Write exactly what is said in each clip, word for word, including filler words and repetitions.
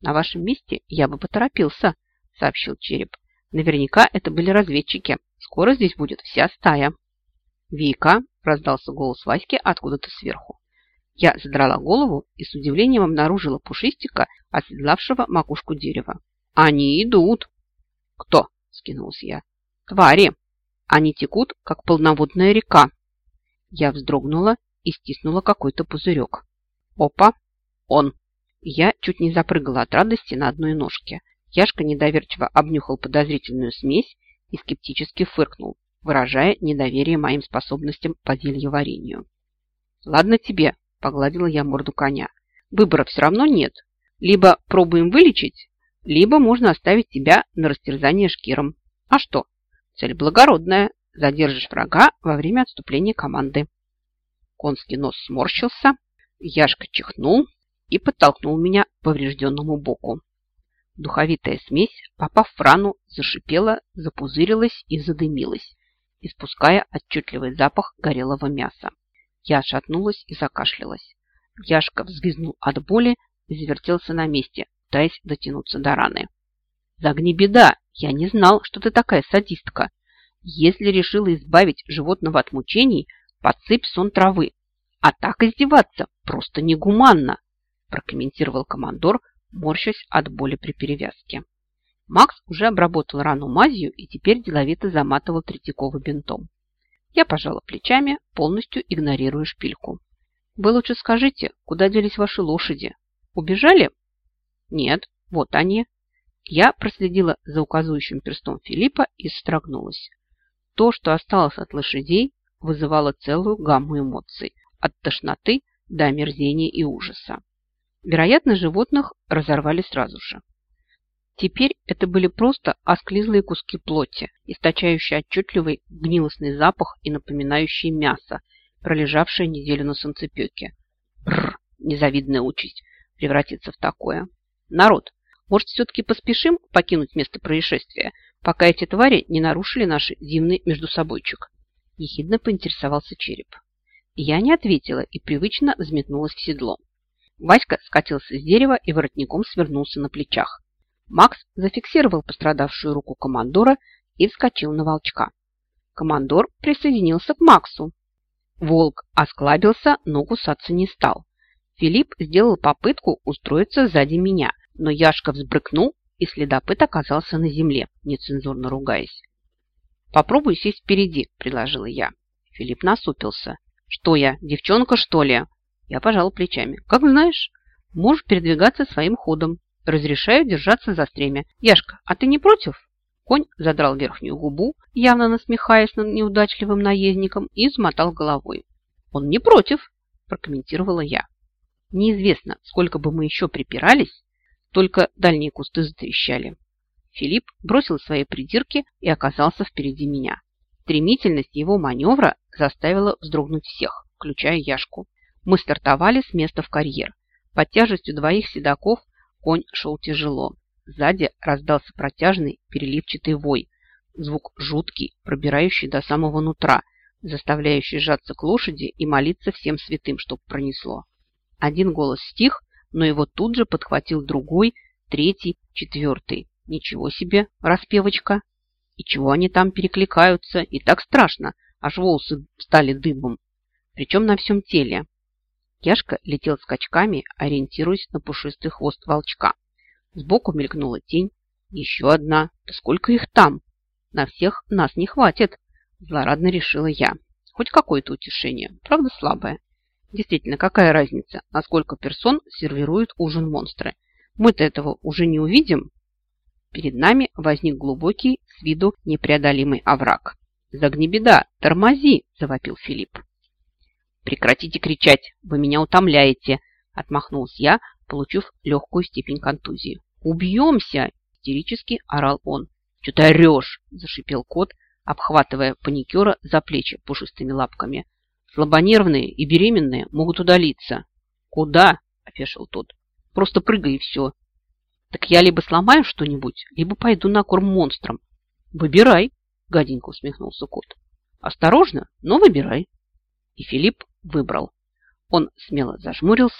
На вашем месте я бы поторопился, сообщил Череп. Наверняка это были разведчики. Скоро здесь будет вся стая. Вика, раздался голос Васьки откуда-то сверху. Я задрала голову и с удивлением обнаружила Пушистика, оседлавшего макушку дерева. Они идут. Кто? Скинулась я. Твари. Они текут, как полноводная река. Я вздрогнула и стиснула какой-то пузырек. Опа, он. Я чуть не запрыгала от радости на одной ножке. Яшка недоверчиво обнюхал подозрительную смесь и скептически фыркнул, выражая недоверие моим способностям по зельеварению. Ладно тебе, погладила я морду коня. Выбора все равно нет. Либо пробуем вылечить, либо можно оставить тебя на растерзание шкиром. А что? Цель благородная. Задержишь врага во время отступления команды. Конский нос сморщился, Яшка чихнул и подтолкнул меня к поврежденному боку. Духовитая смесь, попав в рану, зашипела, запузырилась и задымилась, испуская отчетливый запах горелого мяса. Я отшатнулась и закашлялась. Яшка взвизгнул от боли и завертелся на месте, пытаясь дотянуться до раны. «Загни беда! Я не знал, что ты такая садистка. Если решила избавить животного от мучений, подсыпь сон травы. А так издеваться просто негуманно!» прокомментировал командор, морщась от боли при перевязке. Макс уже обработал рану мазью и теперь деловито заматывал Третьякова бинтом. Я пожала плечами, полностью игнорируя шпильку. «Вы лучше скажите, куда делись ваши лошади? Убежали?» «Нет, вот они». Я проследила за указывающим перстом Филиппа и строгнулась. То, что осталось от лошадей, вызывало целую гамму эмоций, от тошноты до омерзения и ужаса. Вероятно, животных разорвали сразу же. Теперь это были просто осклизлые куски плоти, источающие отчетливый гнилостный запах и напоминающие мясо, пролежавшее неделю на солнцепеке. Бррр, незавидная участь превратиться в такое. Народ, может, все-таки поспешим покинуть место происшествия, пока эти твари не нарушили наш дивный междусобойчик? Ехидно поинтересовался Череп. Я не ответила и привычно взметнулась в седло. Васька скатился с дерева и воротником свернулся на плечах. Макс зафиксировал пострадавшую руку командора и вскочил на волчка. Командор присоединился к Максу. Волк осклабился, но кусаться не стал. Филипп сделал попытку устроиться сзади меня, но Яшка взбрыкнул, и следопыт оказался на земле, нецензурно ругаясь. «Попробуй сесть впереди», – предложила я. Филипп насупился. «Что я, девчонка, что ли?» Я пожала плечами. «Как знаешь, можешь передвигаться своим ходом. Разрешаю держаться за стремя. Яшка, а ты не против?» Конь задрал верхнюю губу, явно насмехаясь над неудачливым наездником, и замотал головой. «Он не против», – прокомментировала я. Неизвестно, сколько бы мы еще припирались, только дальние кусты затрещали. Филипп бросил свои придирки и оказался впереди меня. Стремительность его маневра заставила вздрогнуть всех, включая Яшку. Мы стартовали с места в карьер. Под тяжестью двоих седаков конь шел тяжело. Сзади раздался протяжный переливчатый вой. Звук жуткий, пробирающий до самого нутра, заставляющий сжаться к лошади и молиться всем святым, чтоб пронесло. Один голос стих, но его тут же подхватил другой, третий, четвертый. Ничего себе, распевочка! И чего они там перекликаются? И так страшно, аж волосы стали дыбом. Причем на всем теле. Яшка летел скачками, ориентируясь на пушистый хвост волчка. Сбоку мелькнула тень. Еще одна. Да сколько их там? На всех нас не хватит, злорадно решила я. Хоть какое-то утешение, правда слабое. Действительно, какая разница, на сколько персон сервируют ужин монстры? Мы-то этого уже не увидим. Перед нами возник глубокий, с виду непреодолимый овраг. «Загни беда, тормози!» – завопил Филипп. «Прекратите кричать, вы меня утомляете!» – отмахнулся я, получив легкую степень контузии. «Убьемся!» – истерически орал он. «Че ты орешь?» – зашипел кот, обхватывая паникера за плечи пушистыми лапками. «Слабонервные и беременные могут удалиться». «Куда?» – опешил тот. «Просто прыгай и все». «Так я либо сломаю что-нибудь, либо пойду на корм монстрам». «Выбирай», – гаденько усмехнулся кот. «Осторожно, но выбирай». И Филипп выбрал. Он смело зажмурился,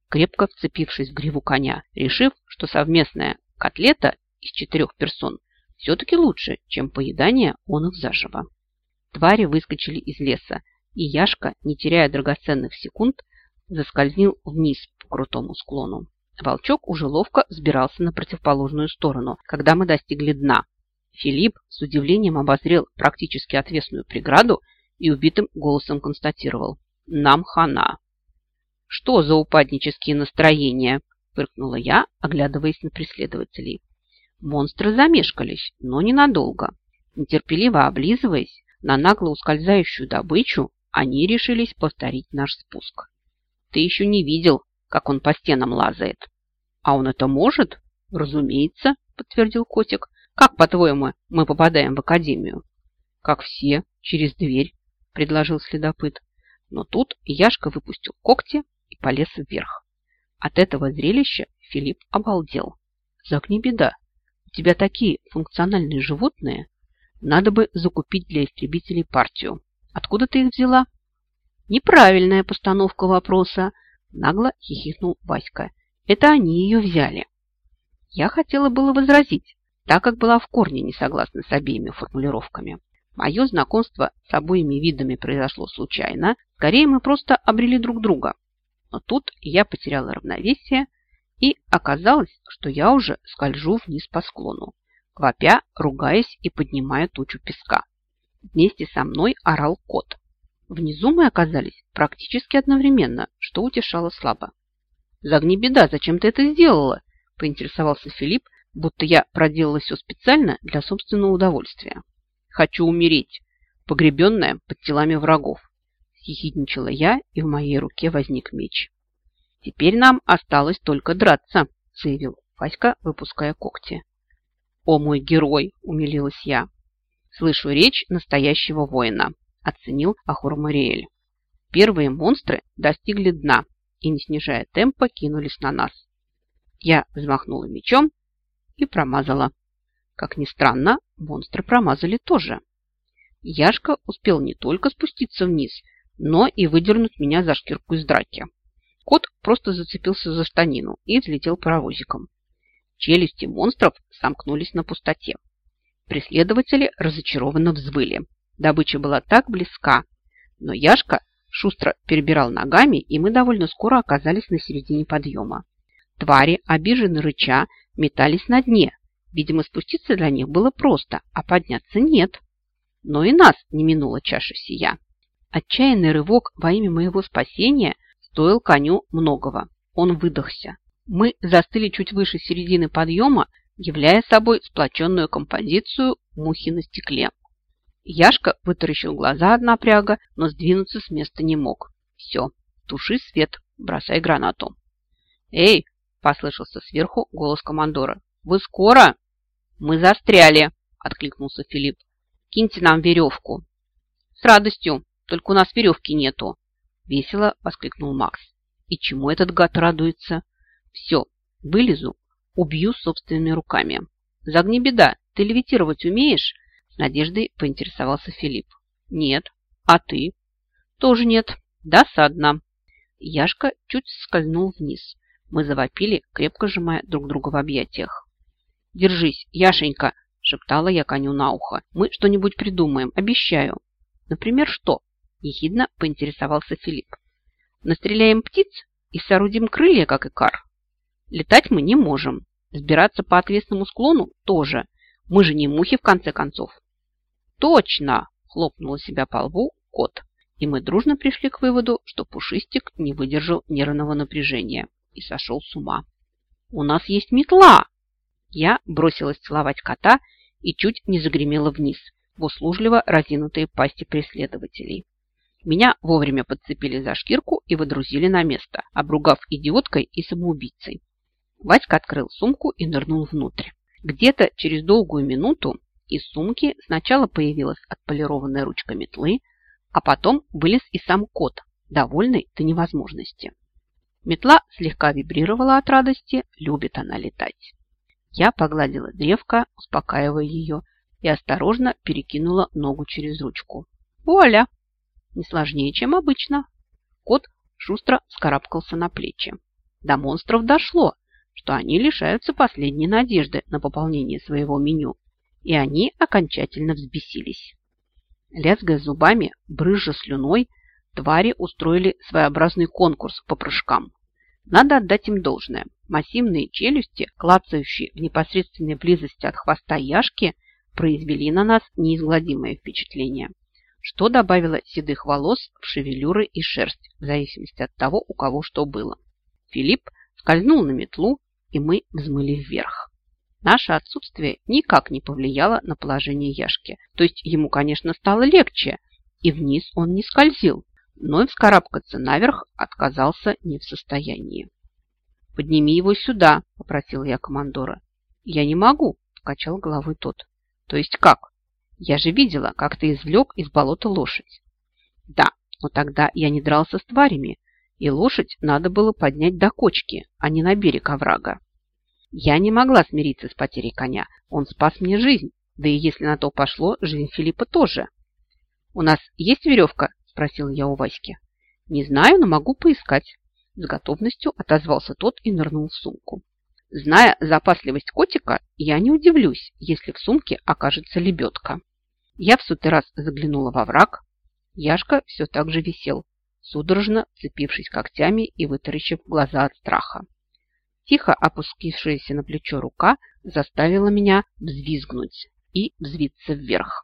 крепко вцепившись в гриву коня, решив, что совместная котлета из четырех персон все-таки лучше, чем поедание он их заживо. Твари выскочили из леса, и Яшка, не теряя драгоценных секунд, заскользил вниз по крутому склону. Волчок уже ловко взбирался на противоположную сторону, когда мы достигли дна. Филипп с удивлением обозрел практически отвесную преграду и убитым голосом констатировал: «Нам хана». «Что за упаднические настроения?» – фыркнула я, оглядываясь на преследователей. Монстры замешкались, но ненадолго. Нетерпеливо облизываясь на нагло ускользающую добычу, они решились повторить наш спуск. «Ты еще не видел, как он по стенам лазает». «А он это может?» «Разумеется», – подтвердил котик. «Как, по-твоему, мы попадаем в академию?» «Как все, через дверь», – предложил следопыт. Но тут Яшка выпустил когти и полез вверх. От этого зрелища Филипп обалдел. «Зак, не беда. У тебя такие функциональные животные. Надо бы закупить для истребителей партию. Откуда ты их взяла?» «Неправильная постановка вопроса», – нагло хихикнул Васька. «Это они ее взяли». Я хотела было возразить, так как была в корне не согласна с обеими формулировками. Мое знакомство с обоими видами произошло случайно. Скорее, мы просто обрели друг друга. Но тут я потеряла равновесие, и оказалось, что я уже скольжу вниз по склону, вопя, ругаясь и поднимая тучу песка. Вместе со мной орал кот. Внизу мы оказались практически одновременно, что утешало слабо. «Зак, не беда, зачем ты это сделала?» – поинтересовался Филипп, будто я проделала все специально для собственного удовольствия. «Хочу умереть, погребенная под телами врагов», – съехидничала я, и в моей руке возник меч. «Теперь нам осталось только драться», – заявил Васька, выпуская когти. «О, мой герой!» – умилилась я. «Слышу речь настоящего воина», – оценил Ахур Мариэль. Первые монстры достигли дна и, не снижая темпа, кинулись на нас. Я взмахнула мечом и промазала. Как ни странно, монстры промазали тоже. Яшка успел не только спуститься вниз, но и выдернуть меня за шкирку из драки. Кот просто зацепился за штанину и взлетел паровозиком. Челюсти монстров сомкнулись на пустоте. Преследователи разочарованно взвыли. Добыча была так близка, но Яшка шустро перебирал ногами, и мы довольно скоро оказались на середине подъема. Твари, обиженно рыча, метались на дне. Видимо, спуститься для них было просто, а подняться нет. Но и нас не минула чаша сия. Отчаянный рывок во имя моего спасения стоил коню многого. Он выдохся. Мы застыли чуть выше середины подъема, являя собой сплоченную композицию мухи на стекле. Яшка вытаращил глаза от напряга, но сдвинуться с места не мог. «Все, туши свет, бросай гранату». «Эй!» – послышался сверху голос командора. «Вы скоро?» «Мы застряли!» – откликнулся Филипп. «Киньте нам веревку». «С радостью, только у нас веревки нету!» – весело воскликнул Макс. «И чему этот гад радуется?» «Все, вылезу, убью собственными руками». «Зак, не беда, ты левитировать умеешь?» С надеждой поинтересовался Филипп. «Нет. А ты?» «Тоже нет. Досадно». Яшка чуть скользнул вниз. Мы завопили, крепко сжимая друг друга в объятиях. «Держись, Яшенька!» – шептала я коню на ухо. «Мы что-нибудь придумаем, обещаю». «Например, что?» – ехидно поинтересовался Филипп. «Настреляем птиц и соорудим крылья, как икар. Летать мы не можем. Сбираться по отвесному склону тоже. Мы же не мухи, в конце концов». «Точно!» – хлопнула себя по лбу кот. И мы дружно пришли к выводу, что Пушистик не выдержал нервного напряжения и сошел с ума. «У нас есть метла!» Я бросилась целовать кота и чуть не загремела вниз в услужливо разинутые пасти преследователей. Меня вовремя подцепили за шкирку и выдрузили на место, обругав идиоткой и самоубийцей. Васька открыл сумку и нырнул внутрь. Где-то через долгую минуту из сумки сначала появилась отполированная ручка метлы, а потом вылез и сам кот, довольный до невозможности. Метла слегка вибрировала от радости, любит она летать. Я погладила древко, успокаивая ее, и осторожно перекинула ногу через ручку. Вуаля! Не сложнее, чем обычно. Кот шустро вскарабкался на плечи. До монстров дошло, что они лишаются последней надежды на пополнение своего меню, и они окончательно взбесились. Лязгая зубами, брызжа слюной, твари устроили своеобразный конкурс по прыжкам. Надо отдать им должное. Массивные челюсти, клацающие в непосредственной близости от хвоста Яшки, произвели на нас неизгладимое впечатление, что добавило седых волос в шевелюры и шерсть, в зависимости от того, у кого что было. Филипп скользнул на метлу, и мы взмыли вверх. Наше отсутствие никак не повлияло на положение Яшки. То есть ему, конечно, стало легче, и вниз он не скользил, но и вскарабкаться наверх отказался не в состоянии. «Подними его сюда», – попросил я командора. «Я не могу», – покачал головой тот. «То есть как? Я же видела, как ты извлек из болота лошадь». «Да, но тогда я не дрался с тварями, и лошадь надо было поднять до кочки, а не на берег оврага. Я не могла смириться с потерей коня. Он спас мне жизнь, да и если на то пошло, жизнь Филиппа тоже». «У нас есть веревка?» – спросил я у Васьки. «Не знаю, но могу поискать». С готовностью отозвался тот и нырнул в сумку. Зная запасливость котика, я не удивлюсь, если в сумке окажется лебедка. Я в сотый раз заглянула во враг. Яшка все так же висел, судорожно вцепившись когтями и вытаращив глаза от страха. Тихо опустившаяся на плечо рука заставила меня взвизгнуть и взвиться вверх.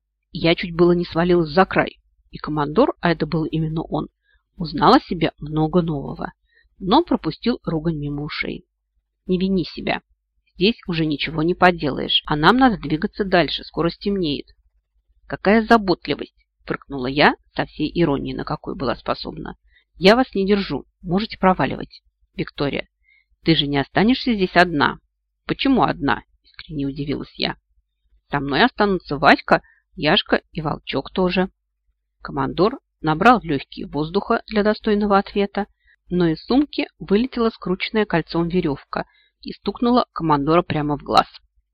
Я чуть было не свалилась за край, и командор, а это был именно он, узнал о себе много нового, но пропустил ругань мимо ушей. «Не вини себя. Здесь уже ничего не поделаешь, а нам надо двигаться дальше, скоро стемнеет». «Какая заботливость!» – фыркнула я со всей иронией, на какой была способна. «Я вас не держу, можете проваливать». «Виктория, ты же не останешься здесь одна». «Почему одна?» – искренне удивилась я. «Со мной останутся Васька, Яшка и Волчок тоже». Командор набрал в легкие воздуха для достойного ответа, но из сумки вылетела скрученная кольцом веревка и стукнула командора прямо в глаз.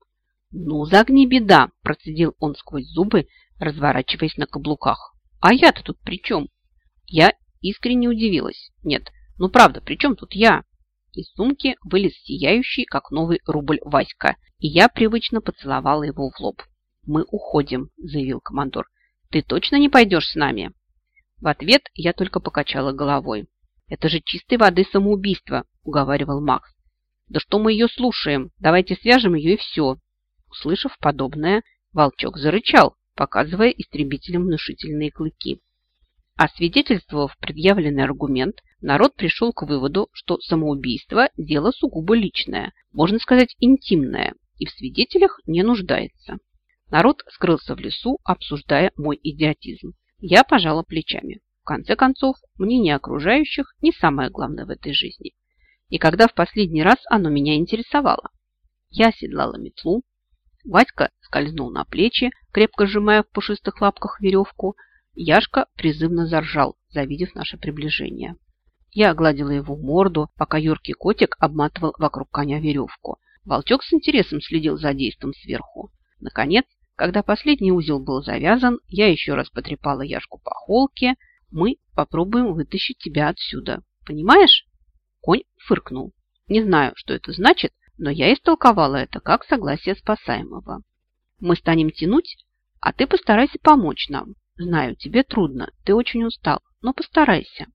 «Ну, загни беда!» – процедил он сквозь зубы, разворачиваясь на каблуках. «А я-то тут при чем?» Я искренне удивилась. «Нет, ну правда, при чем тут я?» Из сумки вылез сияющий, как новый рубль, Васька, и я привычно поцеловала его в лоб. «Мы уходим», – заявил командор. «Ты точно не пойдешь с нами?» В ответ я только покачала головой. «Это же чистой воды самоубийство», – уговаривал Макс. «Да что мы ее слушаем? Давайте свяжем ее и все». Услышав подобное, Волчок зарычал, показывая истребителям внушительные клыки. Освидетельствовав предъявленный аргумент, народ пришел к выводу, что самоубийство – дело сугубо личное, можно сказать, интимное, и в свидетелях не нуждается. Народ скрылся в лесу, обсуждая мой идиотизм. Я пожала плечами. В конце концов, мнение окружающих не самое главное в этой жизни. И когда в последний раз оно меня интересовало? Я оседлала метлу. Васька скользнул на плечи, крепко сжимая в пушистых лапках веревку. Яшка призывно заржал, завидев наше приближение. Я огладила его морду, пока юркий котик обматывал вокруг коня веревку. Волчок с интересом следил за действом сверху. Наконец, когда последний узел был завязан, я еще раз потрепала Яшку по холке. «Мы попробуем вытащить тебя отсюда. Понимаешь?» Конь фыркнул. Не знаю, что это значит, но я истолковала это как согласие спасаемого. «Мы станем тянуть, а ты постарайся помочь нам. Знаю, тебе трудно, ты очень устал, но постарайся».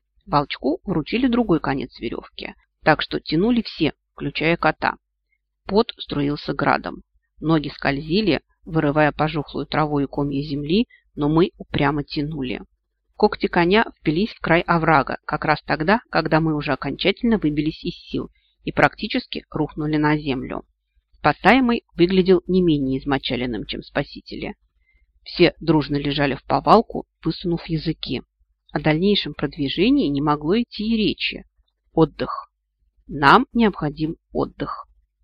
Волчку вручили другой конец веревки, так что тянули все, включая кота. Пот струился градом. Ноги скользили, вырывая пожухлую траву и комья земли, но мы упрямо тянули. Когти коня впились в край оврага, как раз тогда, когда мы уже окончательно выбились из сил и практически рухнули на землю. Спасаемый выглядел не менее измочаленным, чем спасители. Все дружно лежали в повалку, высунув языки. О дальнейшем продвижении не могло идти и речи. Отдых. Нам необходим отдых.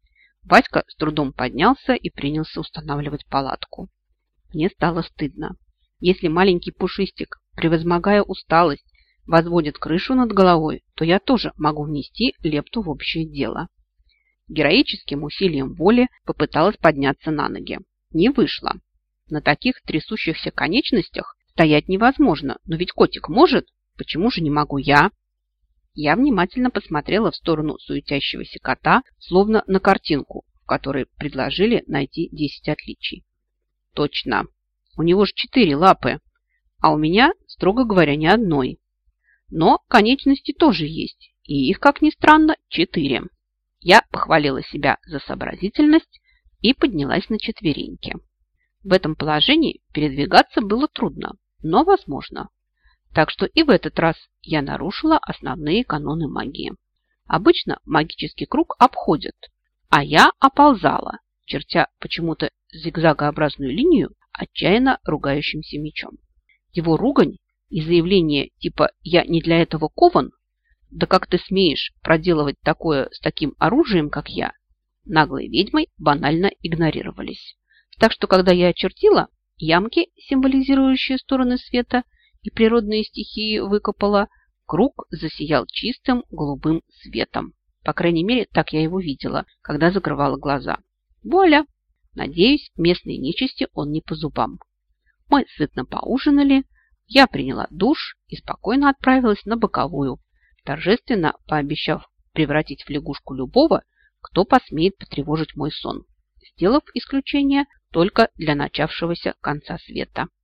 Васька с трудом поднялся и принялся устанавливать палатку. Мне стало стыдно. Если маленький пушистик, превозмогая усталость, возводит крышу над головой, то я тоже могу внести лепту в общее дело. Героическим усилием воли попыталась подняться на ноги. Не вышло. На таких трясущихся конечностях стоять невозможно, но ведь котик может. Почему же не могу я? Я внимательно посмотрела в сторону суетящегося кота, словно на картинку, в которой предложили найти десять отличий. Точно, у него же четыре лапы, а у меня, строго говоря, ни одной. Но конечности тоже есть, и их, как ни странно, четыре. Я похвалила себя за сообразительность и поднялась на четвереньки. В этом положении передвигаться было трудно, но возможно. Так что и в этот раз я нарушила основные каноны магии. Обычно магический круг обходит, а я оползала, чертя почему-то зигзагообразную линию отчаянно ругающимся мечом. Его ругань и заявление типа «я не для этого кован», да как ты смеешь проделывать такое с таким оружием, как я, наглой ведьмой банально игнорировались. Так что, когда я очертила, ямки, символизирующие стороны света, и природные стихии выкопала, круг засиял чистым голубым светом. По крайней мере, так я его видела, когда закрывала глаза. Вуаля! Надеюсь, местной нечисти он не по зубам. Мы сытно поужинали, я приняла душ и спокойно отправилась на боковую, торжественно пообещав превратить в лягушку любого, кто посмеет потревожить мой сон, сделав исключение только для начавшегося конца света.